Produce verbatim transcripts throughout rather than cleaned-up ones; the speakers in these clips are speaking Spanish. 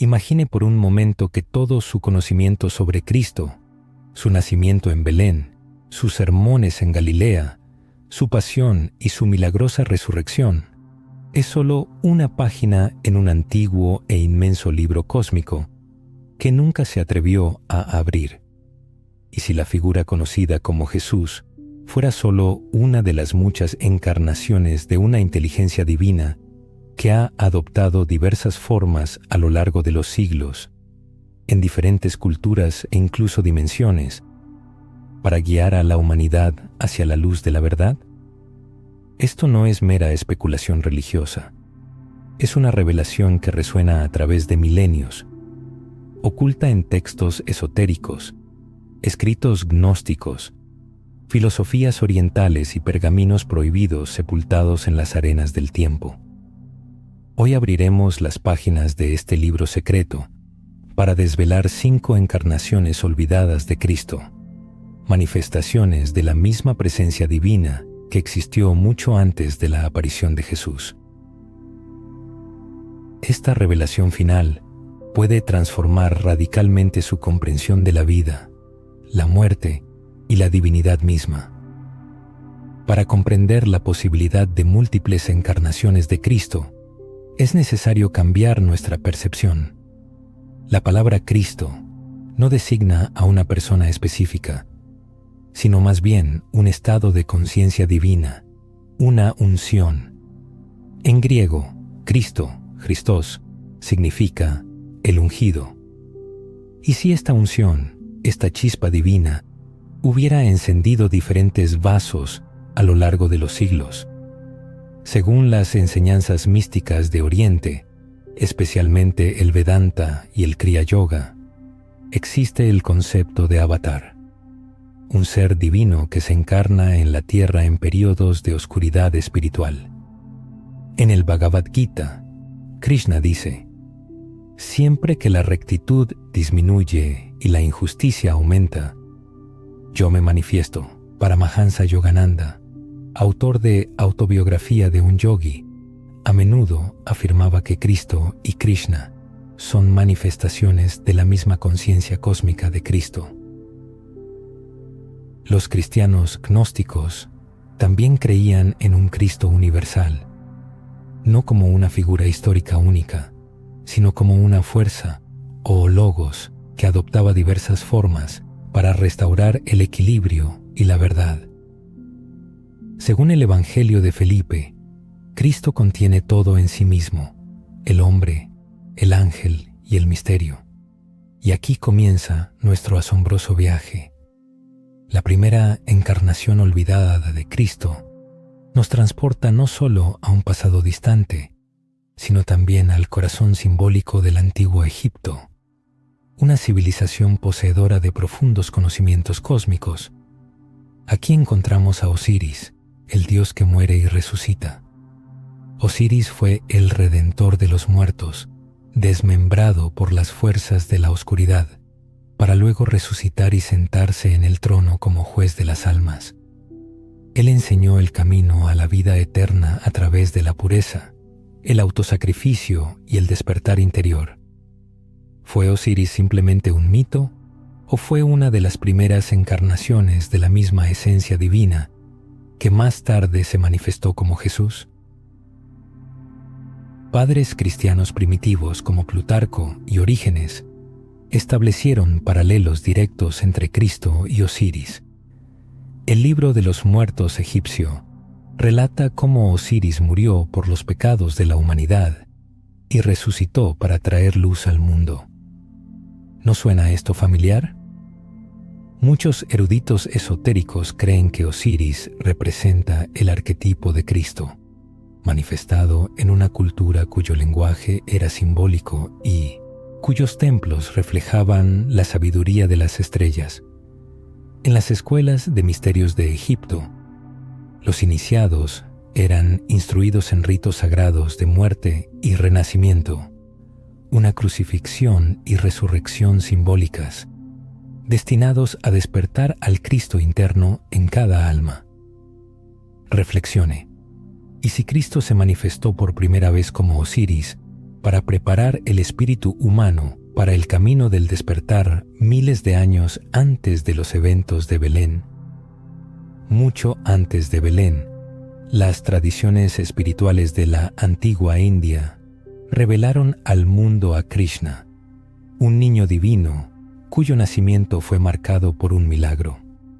imagine por un momento que todo su conocimiento sobre Cristo, su nacimiento en Belén, sus sermones en Galilea, su pasión y su milagrosa resurrección, es solo una página en un antiguo e inmenso libro cósmico que nunca se atrevió a abrir. Y si la figura conocida como Jesús fuera solo una de las muchas encarnaciones de una inteligencia divina que ha adoptado diversas formas a lo largo de los siglos, en diferentes culturas e incluso dimensiones, para guiar a la humanidad hacia la luz de la verdad, esto no es mera especulación religiosa. Es una revelación que resuena a través de milenios, oculta en textos esotéricos, escritos gnósticos, filosofías orientales y pergaminos prohibidos sepultados en las arenas del tiempo. Hoy abriremos las páginas de este libro secreto para desvelar cinco encarnaciones olvidadas de Cristo, manifestaciones de la misma presencia divina que existió mucho antes de la aparición de Jesús. Esta revelación final puede transformar radicalmente su comprensión de la vida, la muerte y la divinidad misma. Para comprender la posibilidad de múltiples encarnaciones de Cristo, es necesario cambiar nuestra percepción. La palabra Cristo no designa a una persona específica, sino más bien un estado de conciencia divina, una unción. En griego, Cristo, Christos, significa el ungido. Y si esta unción, esta chispa divina, hubiera encendido diferentes vasos a lo largo de los siglos, según las enseñanzas místicas de Oriente, especialmente el Vedanta y el Kriya Yoga, existe el concepto de avatar, un ser divino que se encarna en la tierra en períodos de oscuridad espiritual. En el Bhagavad Gita, Krishna dice: siempre que la rectitud disminuye y la injusticia aumenta, yo me manifiesto. Paramahansa Yogananda, autor de Autobiografía de un Yogi, a menudo afirmaba que Cristo y Krishna son manifestaciones de la misma conciencia cósmica de Cristo. Los cristianos gnósticos también creían en un Cristo universal, no como una figura histórica única, sino como una fuerza o logos que adoptaba diversas formas para restaurar el equilibrio y la verdad. Según el Evangelio de Felipe, Cristo contiene todo en sí mismo, el hombre, el ángel y el misterio. Y aquí comienza nuestro asombroso viaje. La primera encarnación olvidada de Cristo nos transporta no solo a un pasado distante, sino también al corazón simbólico del antiguo Egipto, una civilización poseedora de profundos conocimientos cósmicos. Aquí encontramos a Osiris, el dios que muere y resucita. Osiris fue el redentor de los muertos, desmembrado por las fuerzas de la oscuridad, para luego resucitar y sentarse en el trono como juez de las almas. Él enseñó el camino a la vida eterna a través de la pureza, el autosacrificio y el despertar interior. ¿Fue Osiris simplemente un mito o fue una de las primeras encarnaciones de la misma esencia divina que más tarde se manifestó como Jesús? Padres cristianos primitivos como Plutarco y Orígenes establecieron paralelos directos entre Cristo y Osiris. El libro de los muertos egipcio relata cómo Osiris murió por los pecados de la humanidad y resucitó para traer luz al mundo. ¿No suena esto familiar? Muchos eruditos esotéricos creen que Osiris representa el arquetipo de Cristo, manifestado en una cultura cuyo lenguaje era simbólico y cuyos templos reflejaban la sabiduría de las estrellas. En las escuelas de misterios de Egipto, los iniciados eran instruidos en ritos sagrados de muerte y renacimiento, una crucifixión y resurrección simbólicas, destinados a despertar al Cristo interno en cada alma. Reflexione. ¿Y si Cristo se manifestó por primera vez como Osiris, para preparar el espíritu humano para el camino del despertar miles de años antes de los eventos de Belén. Mucho antes de Belén, las tradiciones espirituales de la antigua India revelaron al mundo a Krishna, un niño divino cuyo nacimiento fue marcado por un milagro.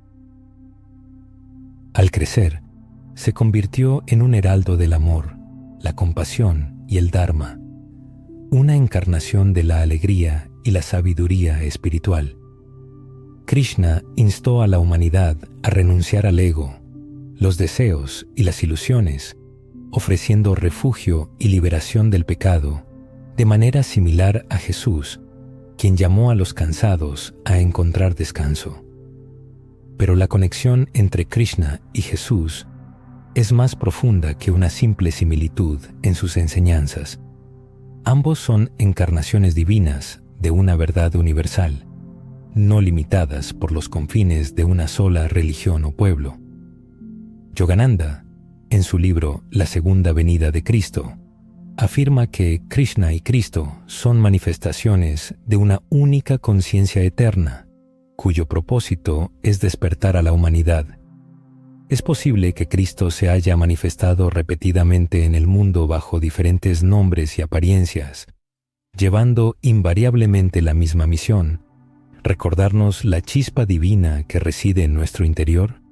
Al crecer, se convirtió en un heraldo del amor, la compasión y el Dharma, una encarnación de la alegría y la sabiduría espiritual. Krishna instó a la humanidad a renunciar al ego, los deseos y las ilusiones, ofreciendo refugio y liberación del pecado, de manera similar a Jesús, quien llamó a los cansados a encontrar descanso. Pero la conexión entre Krishna y Jesús es más profunda que una simple similitud en sus enseñanzas. Ambos son encarnaciones divinas de una verdad universal, no limitadas por los confines de una sola religión o pueblo. Yogananda, en su libro La Segunda Venida de Cristo, afirma que Krishna y Cristo son manifestaciones de una única conciencia eterna, cuyo propósito es despertar a la humanidad. Es posible que Cristo se haya manifestado repetidamente en el mundo bajo diferentes nombres y apariencias, llevando invariablemente la misma misión: recordarnos la chispa divina que reside en nuestro interior.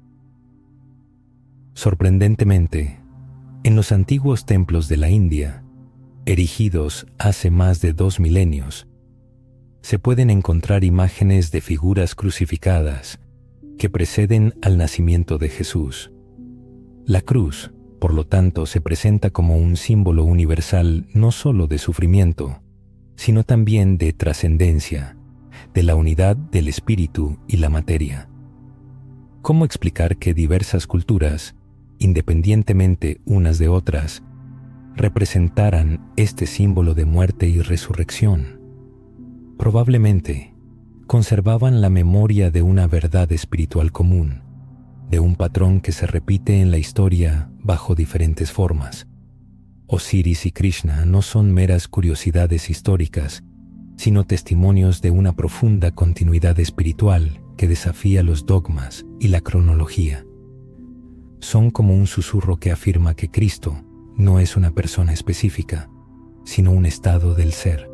Sorprendentemente, en los antiguos templos de la India, erigidos hace más de dos milenios, se pueden encontrar imágenes de figuras crucificadas que preceden al nacimiento de Jesús. La cruz, por lo tanto, se presenta como un símbolo universal no solo de sufrimiento, sino también de trascendencia, de la unidad del espíritu y la materia. ¿Cómo explicar que diversas culturas, independientemente unas de otras, representaran este símbolo de muerte y resurrección? Probablemente conservaban la memoria de una verdad espiritual común, de un patrón que se repite en la historia bajo diferentes formas. Osiris y Krishna no son meras curiosidades históricas, sino testimonios de una profunda continuidad espiritual que desafía los dogmas y la cronología. Son como un susurro que afirma que Cristo no es una persona específica, sino un estado del ser.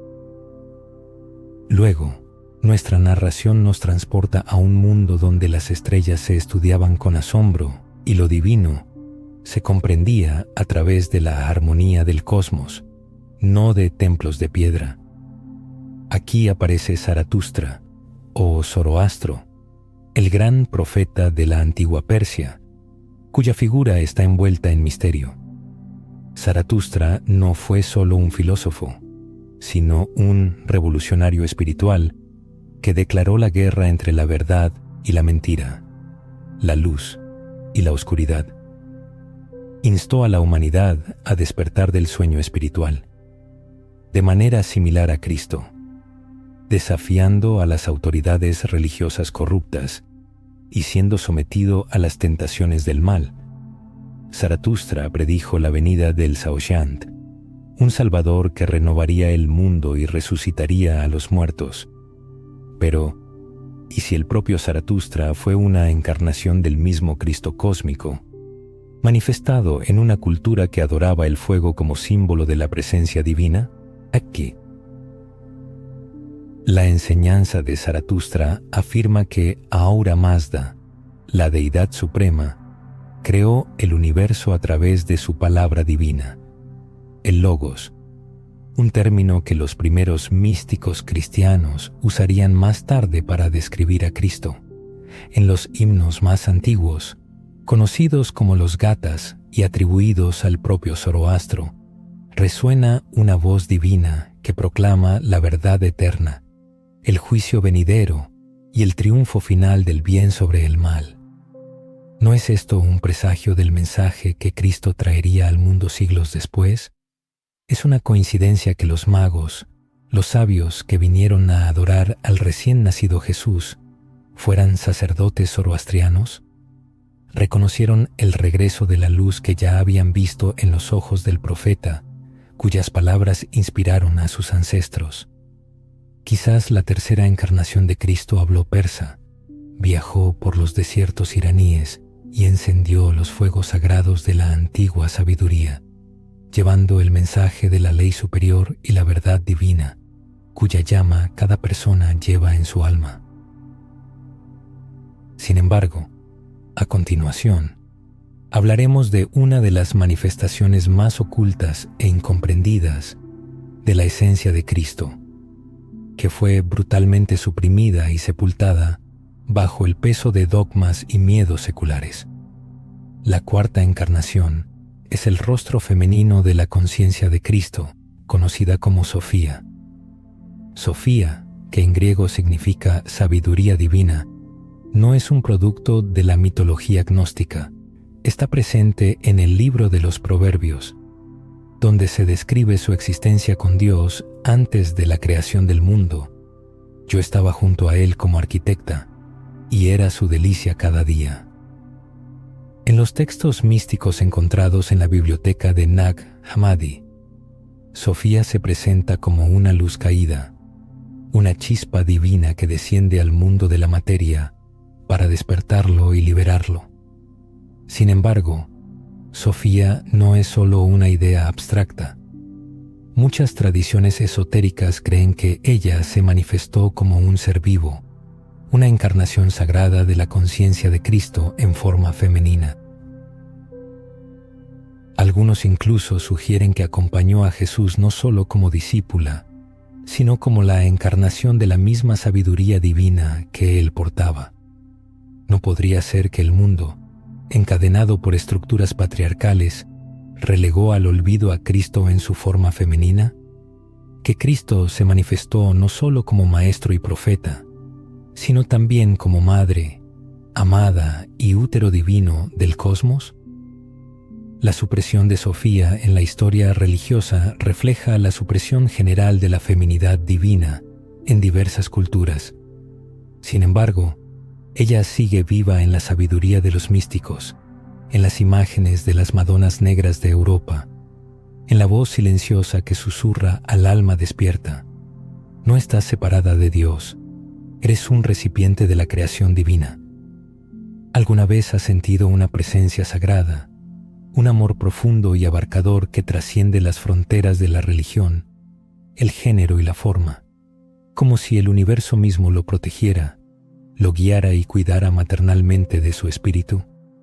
Luego, nuestra narración nos transporta a un mundo donde las estrellas se estudiaban con asombro y lo divino se comprendía a través de la armonía del cosmos, no de templos de piedra. Aquí aparece Zaratustra, o Zoroastro, el gran profeta de la antigua Persia, cuya figura está envuelta en misterio. Zaratustra no fue solo un filósofo, sino un revolucionario espiritual que declaró la guerra entre la verdad y la mentira, la luz y la oscuridad. Instó a la humanidad a despertar del sueño espiritual, de manera similar a Cristo, desafiando a las autoridades religiosas corruptas y siendo sometido a las tentaciones del mal. Zaratustra predijo la venida del Saoshyant, un salvador que renovaría el mundo y resucitaría a los muertos. Pero, ¿y si el propio Zaratustra fue una encarnación del mismo Cristo cósmico, manifestado en una cultura que adoraba el fuego como símbolo de la presencia divina? Aquí, la enseñanza de Zaratustra afirma que Ahura Mazda, la deidad suprema, creó el universo a través de su palabra divina, el Logos, un término que los primeros místicos cristianos usarían más tarde para describir a Cristo. En los himnos más antiguos, conocidos como los Gathas y atribuidos al propio Zoroastro, resuena una voz divina que proclama la verdad eterna, el juicio venidero y el triunfo final del bien sobre el mal. ¿No es esto un presagio del mensaje que Cristo traería al mundo siglos después? ¿Es una coincidencia que los magos, los sabios que vinieron a adorar al recién nacido Jesús, fueran sacerdotes zoroastrianos? ¿Reconocieron el regreso de la luz que ya habían visto en los ojos del profeta, cuyas palabras inspiraron a sus ancestros. Quizás la tercera encarnación de Cristo habló persa, viajó por los desiertos iraníes y encendió los fuegos sagrados de la antigua sabiduría, llevando el mensaje de la ley superior y la verdad divina, cuya llama cada persona lleva en su alma. Sin embargo, a continuación, hablaremos de una de las manifestaciones más ocultas e incomprendidas de la esencia de Cristo, que fue brutalmente suprimida y sepultada bajo el peso de dogmas y miedos seculares. La cuarta encarnación es el rostro femenino de la conciencia de Cristo, conocida como Sofía. Sofía, que en griego significa sabiduría divina, no es un producto de la mitología gnóstica. Está presente en el libro de los Proverbios, donde se describe su existencia con Dios antes de la creación del mundo. Yo estaba junto a él como arquitecta, y era su delicia cada día. En los textos místicos encontrados en la biblioteca de Nag Hammadi, Sofía se presenta como una luz caída, una chispa divina que desciende al mundo de la materia para despertarlo y liberarlo. Sin embargo, Sofía no es solo una idea abstracta. Muchas tradiciones esotéricas creen que ella se manifestó como un ser vivo, una encarnación sagrada de la conciencia de Cristo en forma femenina. Algunos incluso sugieren que acompañó a Jesús no solo como discípula, sino como la encarnación de la misma sabiduría divina que él portaba. ¿No podría ser que el mundo, encadenado por estructuras patriarcales, relegó al olvido a Cristo en su forma femenina? Que Cristo se manifestó no solo como maestro y profeta, sino también como madre, amada y útero divino del cosmos? La supresión de Sofía en la historia religiosa refleja la supresión general de la feminidad divina en diversas culturas. Sin embargo, ella sigue viva en la sabiduría de los místicos, en las imágenes de las Madonas negras de Europa, en la voz silenciosa que susurra al alma despierta. No estás separada de Dios, eres un recipiente de la creación divina. ¿Alguna vez has sentido una presencia sagrada, un amor profundo y abarcador que trasciende las fronteras de la religión, el género y la forma, como si el universo mismo lo protegiera, lo guiara y cuidara maternalmente de su espíritu?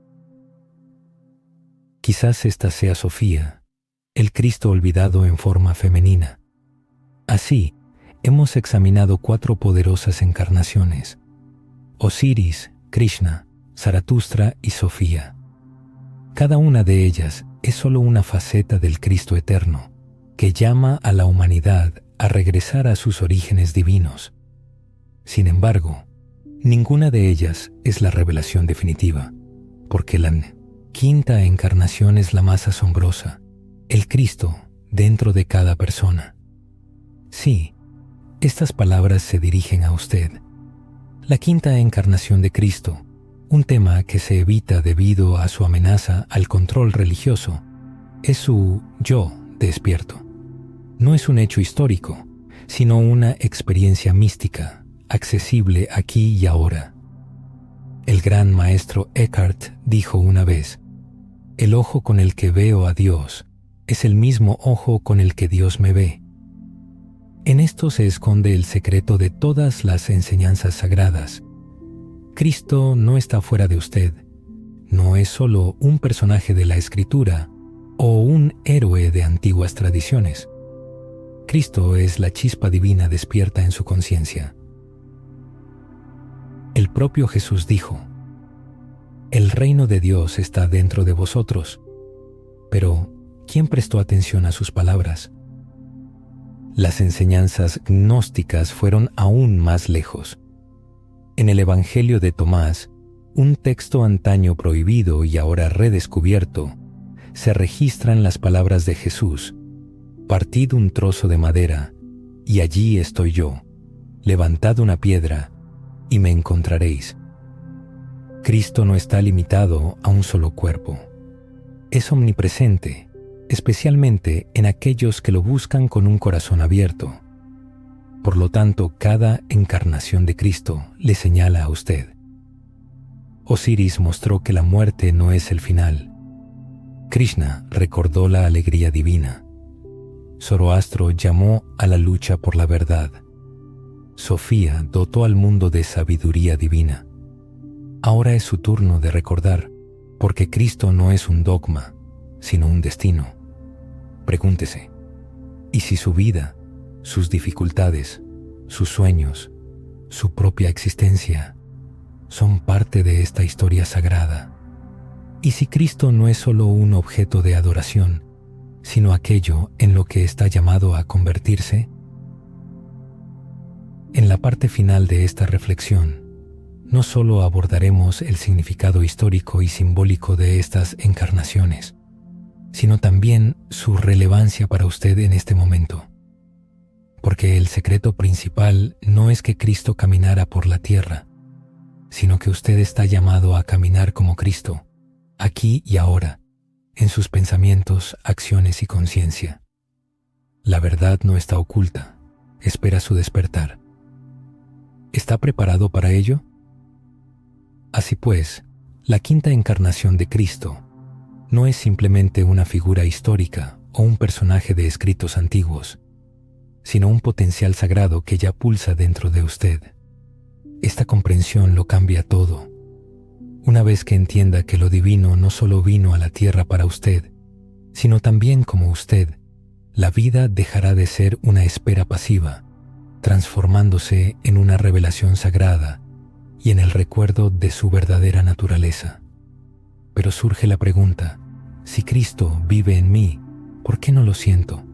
Quizás esta sea Sofía, el Cristo olvidado en forma femenina. Así, hemos examinado cuatro poderosas encarnaciones: Osiris, Krishna, Zaratustra y Sofía. Cada una de ellas es solo una faceta del Cristo eterno, que llama a la humanidad a regresar a sus orígenes divinos. Sin embargo, ninguna de ellas es la revelación definitiva, porque la quinta encarnación es la más asombrosa, el Cristo dentro de cada persona. Sí, estas palabras se dirigen a usted. La quinta encarnación de Cristo, un tema que se evita debido a su amenaza al control religioso, es su yo despierto. No es un hecho histórico, sino una experiencia mística, accesible aquí y ahora. El gran maestro Eckhart dijo una vez: «El ojo con el que veo a Dios es el mismo ojo con el que Dios me ve». En esto se esconde el secreto de todas las enseñanzas sagradas. Cristo no está fuera de usted, no es solo un personaje de la Escritura o un héroe de antiguas tradiciones. Cristo es la chispa divina despierta en su conciencia. El propio Jesús dijo: «El reino de Dios está dentro de vosotros». Pero, ¿quién prestó atención a sus palabras? Las enseñanzas gnósticas fueron aún más lejos. En el Evangelio de Tomás, un texto antaño prohibido y ahora redescubierto, se registran las palabras de Jesús: «Partid un trozo de madera, y allí estoy yo. Levantad una piedra, y me encontraréis». Cristo no está limitado a un solo cuerpo. Es omnipresente, especialmente en aquellos que lo buscan con un corazón abierto. Por lo tanto, cada encarnación de Cristo le señala a usted. Osiris mostró que la muerte no es el final. Krishna recordó la alegría divina. Zoroastro llamó a la lucha por la verdad. Sofía dotó al mundo de sabiduría divina. Ahora es su turno de recordar, porque Cristo no es un dogma, sino un destino. Pregúntese, ¿y si su vida, sus dificultades, sus sueños, su propia existencia son parte de esta historia sagrada? ¿Y si Cristo no es solo un objeto de adoración, sino aquello en lo que está llamado a convertirse? En la parte final de esta reflexión, no solo abordaremos el significado histórico y simbólico de estas encarnaciones, sino también su relevancia para usted en este momento. Porque el secreto principal no es que Cristo caminara por la tierra, sino que usted está llamado a caminar como Cristo, aquí y ahora, en sus pensamientos, acciones y conciencia. La verdad no está oculta, espera su despertar. ¿Está preparado para ello? Así pues, la quinta encarnación de Cristo no es simplemente una figura histórica o un personaje de escritos antiguos, sino un potencial sagrado que ya pulsa dentro de usted. Esta comprensión lo cambia todo. Una vez que entienda que lo divino no solo vino a la tierra para usted, sino también como usted, la vida dejará de ser una espera pasiva, transformándose en una revelación sagrada y en el recuerdo de su verdadera naturaleza. Pero surge la pregunta, si Cristo vive en mí, ¿por qué no lo siento?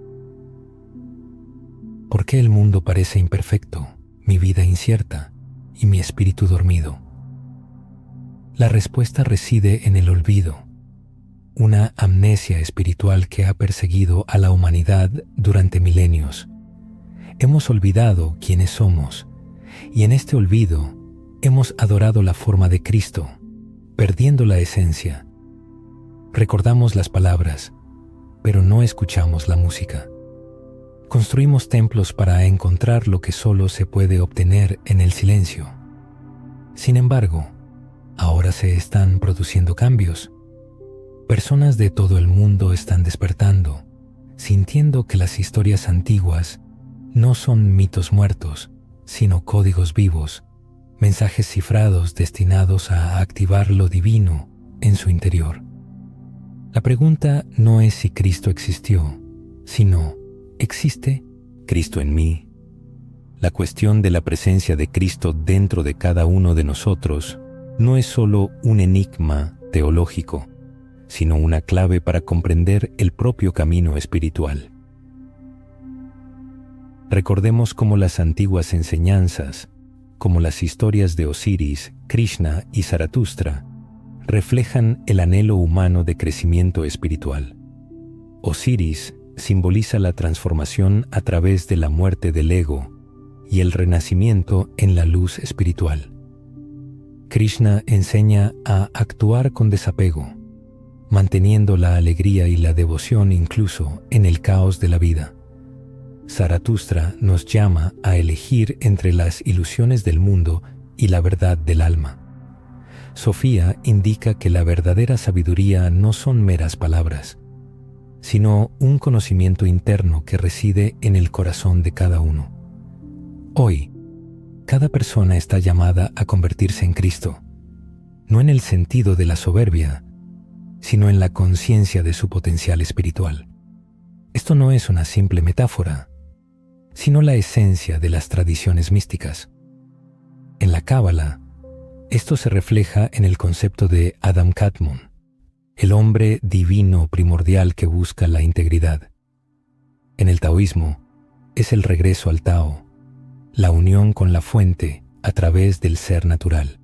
¿Por qué el mundo parece imperfecto, mi vida incierta y mi espíritu dormido? La respuesta reside en el olvido, una amnesia espiritual que ha perseguido a la humanidad durante milenios. Hemos olvidado quiénes somos, y en este olvido hemos adorado la forma de Cristo, perdiendo la esencia. Recordamos las palabras, pero no escuchamos la música. Construimos templos para encontrar lo que solo se puede obtener en el silencio. Sin embargo, ahora se están produciendo cambios. Personas de todo el mundo están despertando, sintiendo que las historias antiguas no son mitos muertos, sino códigos vivos, mensajes cifrados destinados a activar lo divino en su interior. La pregunta no es si Cristo existió, sino, ¿existe Cristo en mí? La cuestión de la presencia de Cristo dentro de cada uno de nosotros no es solo un enigma teológico, sino una clave para comprender el propio camino espiritual. Recordemos cómo las antiguas enseñanzas, como las historias de Osiris, Krishna y Zaratustra, reflejan el anhelo humano de crecimiento espiritual. Osiris simboliza la transformación a través de la muerte del ego y el renacimiento en la luz espiritual. Krishna enseña a actuar con desapego, manteniendo la alegría y la devoción incluso en el caos de la vida. Zaratustra nos llama a elegir entre las ilusiones del mundo y la verdad del alma. Sofía indica que la verdadera sabiduría no son meras palabras, sino un conocimiento interno que reside en el corazón de cada uno. Hoy, cada persona está llamada a convertirse en Cristo, no en el sentido de la soberbia, sino en la conciencia de su potencial espiritual. Esto no es una simple metáfora, sino la esencia de las tradiciones místicas. En la Cábala, esto se refleja en el concepto de Adam Kadmon, el hombre divino primordial que busca la integridad. En el taoísmo, es el regreso al Tao, la unión con la fuente a través del ser natural.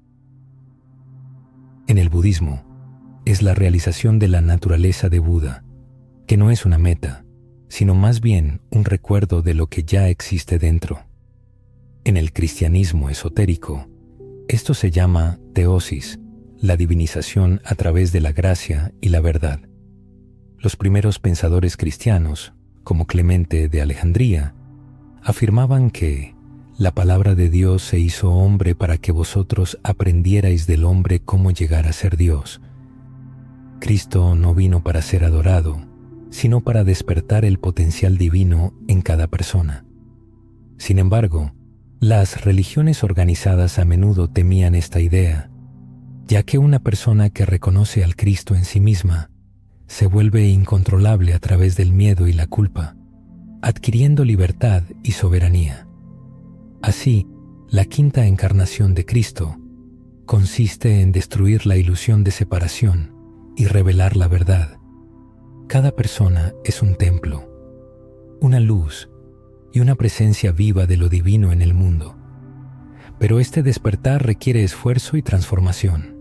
En el budismo, es la realización de la naturaleza de Buda, que no es una meta, sino más bien un recuerdo de lo que ya existe dentro. En el cristianismo esotérico, esto se llama teosis, la divinización a través de la gracia y la verdad. Los primeros pensadores cristianos, como Clemente de Alejandría, afirmaban que la palabra de Dios se hizo hombre para que vosotros aprendierais del hombre cómo llegar a ser Dios. Cristo no vino para ser adorado, sino para despertar el potencial divino en cada persona. Sin embargo, las religiones organizadas a menudo temían esta idea, ya que una persona que reconoce al Cristo en sí misma se vuelve incontrolable a través del miedo y la culpa, adquiriendo libertad y soberanía. Así, la quinta encarnación de Cristo consiste en destruir la ilusión de separación y revelar la verdad. Cada persona es un templo, una luz y una presencia viva de lo divino en el mundo. Pero este despertar requiere esfuerzo y transformación.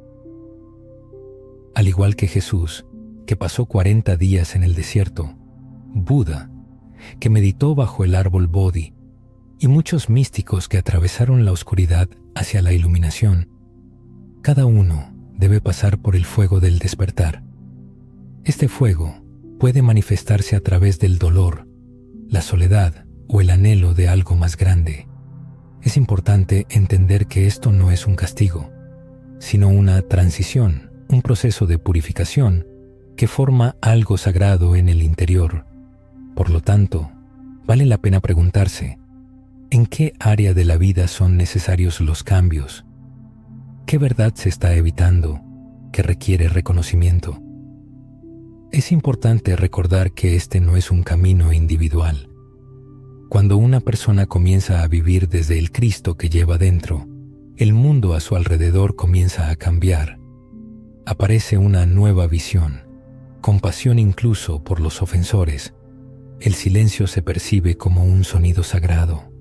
Al igual que Jesús, que pasó cuarenta días en el desierto, Buda, que meditó bajo el árbol Bodhi, y muchos místicos que atravesaron la oscuridad hacia la iluminación, cada uno debe pasar por el fuego del despertar. Este fuego puede manifestarse a través del dolor, la soledad o el anhelo de algo más grande. Es importante entender que esto no es un castigo, sino una transición, un proceso de purificación que forma algo sagrado en el interior. Por lo tanto, vale la pena preguntarse, ¿en qué área de la vida son necesarios los cambios? ¿Qué verdad se está evitando que requiere reconocimiento? Es importante recordar que este no es un camino individual. Cuando una persona comienza a vivir desde el Cristo que lleva dentro, el mundo a su alrededor comienza a cambiar. Aparece una nueva visión, compasión incluso por los ofensores. El silencio se percibe como un sonido sagrado.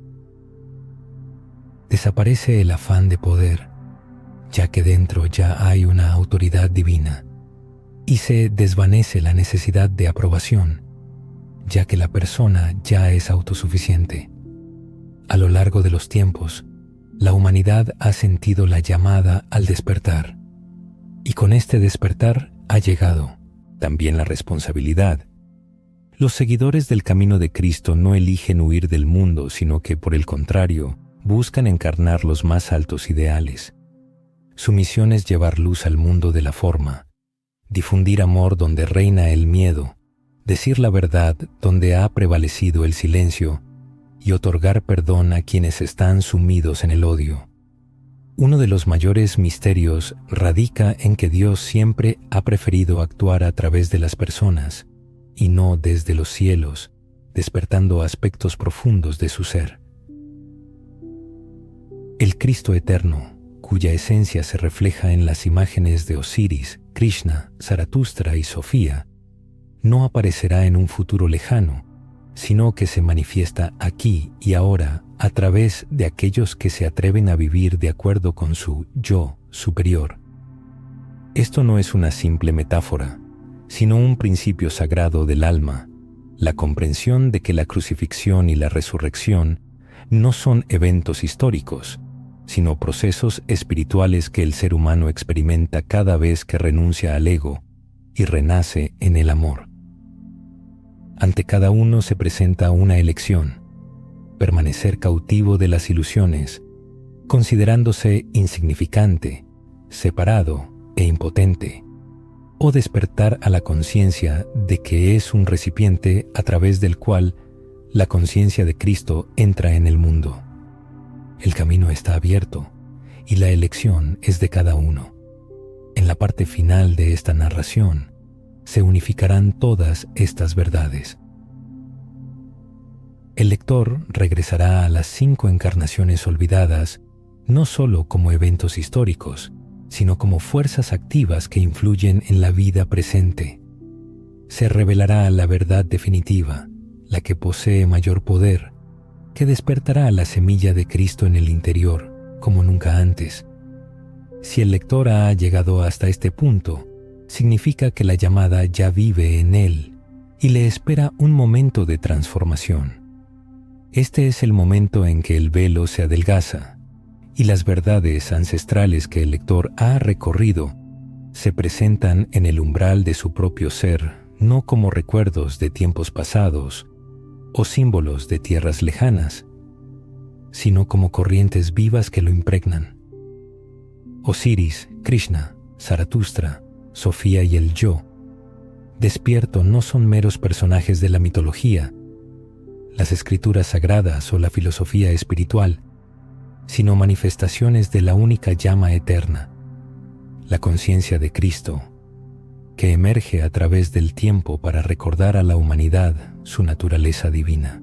Desaparece el afán de poder, ya que dentro ya hay una autoridad divina, y se desvanece la necesidad de aprobación, ya que la persona ya es autosuficiente. A lo largo de los tiempos, la humanidad ha sentido la llamada al despertar, y con este despertar ha llegado también la responsabilidad. Los seguidores del camino de Cristo no eligen huir del mundo, sino que, por el contrario, buscan encarnar los más altos ideales. Su misión es llevar luz al mundo de la forma, difundir amor donde reina el miedo, decir la verdad donde ha prevalecido el silencio y otorgar perdón a quienes están sumidos en el odio. Uno de los mayores misterios radica en que Dios siempre ha preferido actuar a través de las personas y no desde los cielos, despertando aspectos profundos de su ser. El Cristo eterno, cuya esencia se refleja en las imágenes de Osiris, Krishna, Zaratustra y Sofía, no aparecerá en un futuro lejano, sino que se manifiesta aquí y ahora a través de aquellos que se atreven a vivir de acuerdo con su yo superior. Esto no es una simple metáfora, sino un principio sagrado del alma, la comprensión de que la crucifixión y la resurrección no son eventos históricos, sino procesos espirituales que el ser humano experimenta cada vez que renuncia al ego y renace en el amor. Ante cada uno se presenta una elección: permanecer cautivo de las ilusiones, considerándose insignificante, separado e impotente, o despertar a la conciencia de que es un recipiente a través del cual la conciencia de Cristo entra en el mundo. El camino está abierto y la elección es de cada uno. En la parte final de esta narración se unificarán todas estas verdades. El lector regresará a las cinco encarnaciones olvidadas no solo como eventos históricos, sino como fuerzas activas que influyen en la vida presente. Se revelará la verdad definitiva, la que posee mayor poder, que despertará la semilla de Cristo en el interior, como nunca antes. Si el lector ha llegado hasta este punto, significa que la llamada ya vive en él y le espera un momento de transformación. Este es el momento en que el velo se adelgaza y las verdades ancestrales que el lector ha recorrido se presentan en el umbral de su propio ser no como recuerdos de tiempos pasados o símbolos de tierras lejanas, sino como corrientes vivas que lo impregnan. Osiris, Krishna, Zaratustra, Sofía y el Yo, despierto, no son meros personajes de la mitología, las escrituras sagradas o la filosofía espiritual, sino manifestaciones de la única llama eterna, la conciencia de Cristo, que emerge a través del tiempo para recordar a la humanidad su naturaleza divina.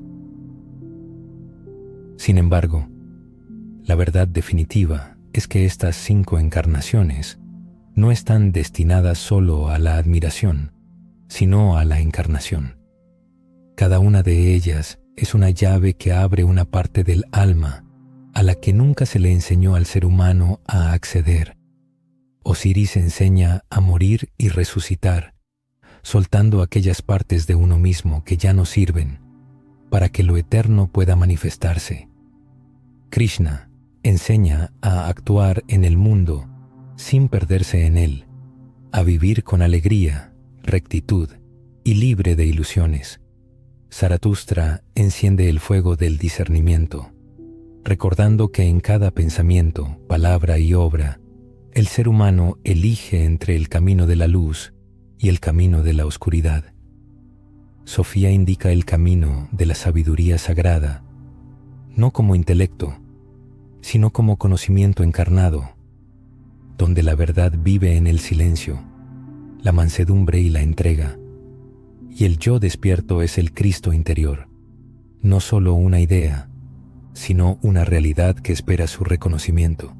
Sin embargo, la verdad definitiva es que estas cinco encarnaciones no están destinadas solo a la admiración, sino a la encarnación. Cada una de ellas es una llave que abre una parte del alma a la que nunca se le enseñó al ser humano a acceder. Osiris enseña a morir y resucitar, soltando aquellas partes de uno mismo que ya no sirven, para que lo eterno pueda manifestarse. Krishna enseña a actuar en el mundo sin perderse en él, a vivir con alegría, rectitud y libre de ilusiones. Zaratustra enciende el fuego del discernimiento, recordando que en cada pensamiento, palabra y obra, el ser humano elige entre el camino de la luz y el camino de la oscuridad. Sofía indica el camino de la sabiduría sagrada, no como intelecto, sino como conocimiento encarnado, donde la verdad vive en el silencio, la mansedumbre y la entrega, y el yo despierto es el Cristo interior, no solo una idea, sino una realidad que espera su reconocimiento.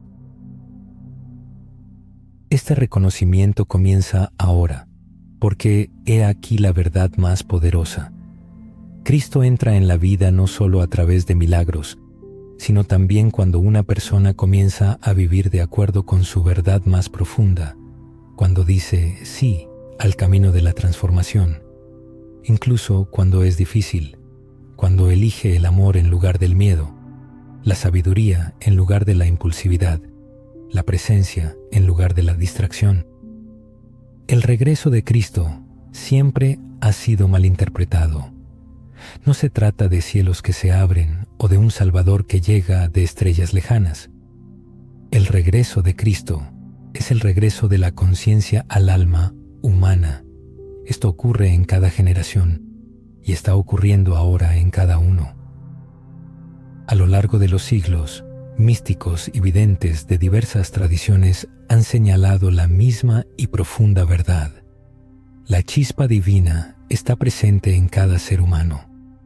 Este reconocimiento comienza ahora, porque he aquí la verdad más poderosa. Cristo entra en la vida no solo a través de milagros, sino también cuando una persona comienza a vivir de acuerdo con su verdad más profunda, cuando dice sí al camino de la transformación, incluso cuando es difícil, cuando elige el amor en lugar del miedo, la sabiduría en lugar de la impulsividad, la presencia en lugar de la distracción. El regreso de Cristo siempre ha sido malinterpretado. No se trata de cielos que se abren o de un Salvador que llega de estrellas lejanas. El regreso de Cristo es el regreso de la conciencia al alma humana. Esto ocurre en cada generación y está ocurriendo ahora en cada uno. A lo largo de los siglos, místicos y videntes de diversas tradiciones han señalado la misma y profunda verdad. La chispa divina está presente en cada ser humano.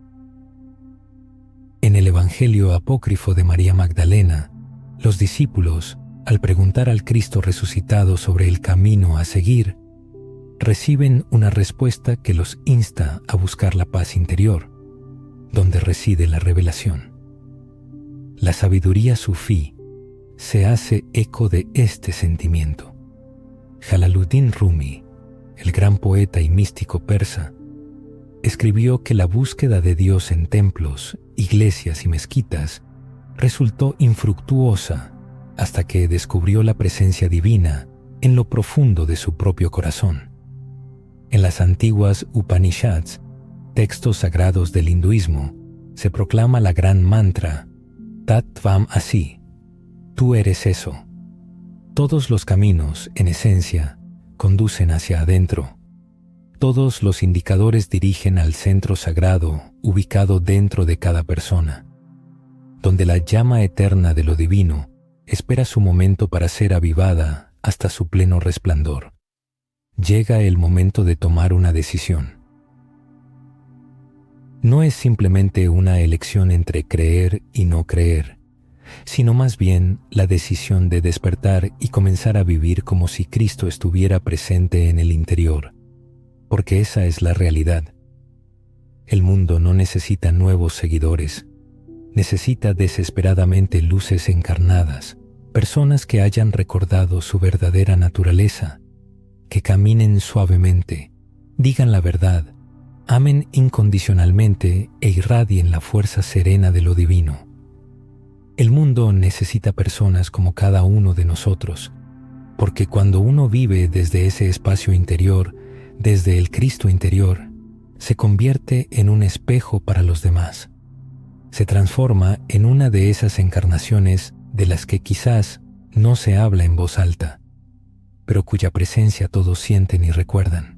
En el Evangelio apócrifo de María Magdalena, los discípulos, al preguntar al Cristo resucitado sobre el camino a seguir, reciben una respuesta que los insta a buscar la paz interior, donde reside la revelación. La sabiduría sufí se hace eco de este sentimiento. Jalaluddin Rumi, el gran poeta y místico persa, escribió que la búsqueda de Dios en templos, iglesias y mezquitas resultó infructuosa hasta que descubrió la presencia divina en lo profundo de su propio corazón. En las antiguas Upanishads, textos sagrados del hinduismo, se proclama la gran mantra Tat Tvam Asi, tú eres eso. Todos los caminos, en esencia, conducen hacia adentro. Todos los indicadores dirigen al centro sagrado ubicado dentro de cada persona, donde la llama eterna de lo divino espera su momento para ser avivada hasta su pleno resplandor. Llega el momento de tomar una decisión. No es simplemente una elección entre creer y no creer, sino más bien la decisión de despertar y comenzar a vivir como si Cristo estuviera presente en el interior, porque esa es la realidad. El mundo no necesita nuevos seguidores, necesita desesperadamente luces encarnadas, personas que hayan recordado su verdadera naturaleza, que caminen suavemente, digan la verdad, amen incondicionalmente e irradien la fuerza serena de lo divino. El mundo necesita personas como cada uno de nosotros, Porque cuando uno vive desde ese espacio interior, desde el Cristo interior, se convierte en un espejo para los demás. Se transforma en una de esas encarnaciones de las que quizás no se habla en voz alta, pero cuya presencia todos sienten y recuerdan.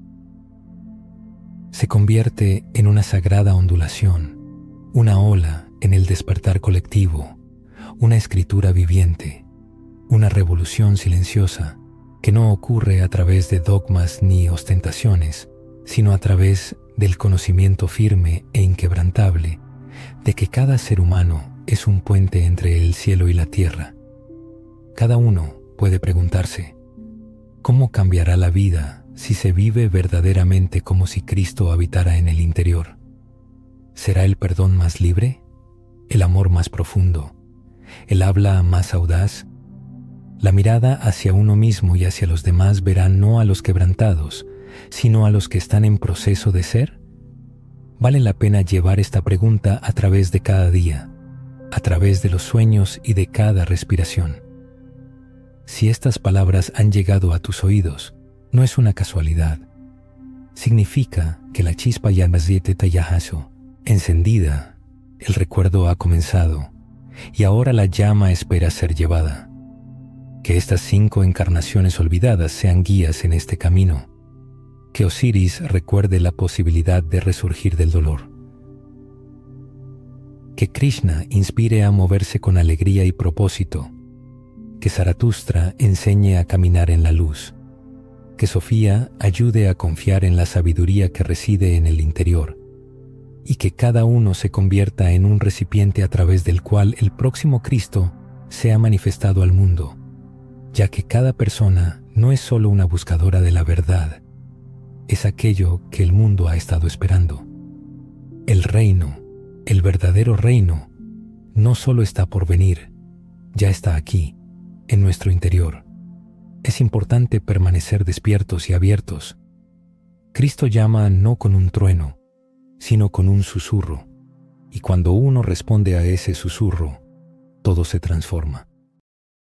Se convierte en una sagrada ondulación, una ola en el despertar colectivo, una escritura viviente, una revolución silenciosa que no ocurre a través de dogmas ni ostentaciones, sino a través del conocimiento firme e inquebrantable de que cada ser humano es un puente entre el cielo y la tierra. Cada uno puede preguntarse, ¿cómo cambiará la vida si se vive verdaderamente como si Cristo habitara en el interior? ¿Será el perdón más libre? ¿El amor más profundo? ¿El habla más audaz? La mirada hacia uno mismo y hacia los demás verá no a los quebrantados, sino a los que están en proceso de ser. Vale la pena llevar esta pregunta a través de cada día, a través de los sueños y de cada respiración. Si estas palabras han llegado a tus oídos, no es una casualidad. Significa que la chispa Yamazete Tayahaso, encendida, el recuerdo ha comenzado, y ahora la llama espera ser llevada. Que estas cinco encarnaciones olvidadas sean guías en este camino. Que Osiris recuerde la posibilidad de resurgir del dolor. Que Krishna inspire a moverse con alegría y propósito. Que Zaratustra enseñe a caminar en la luz. Que Sofía ayude a confiar en la sabiduría que reside en el interior. Y que cada uno se convierta en un recipiente a través del cual el próximo Cristo sea manifestado al mundo, ya que cada persona no es solo una buscadora de la verdad, es aquello que el mundo ha estado esperando. El reino, el verdadero reino, no solo está por venir, ya está aquí, en nuestro interior. Es importante permanecer despiertos y abiertos. Cristo llama no con un trueno, sino con un susurro, y cuando uno responde a ese susurro, todo se transforma.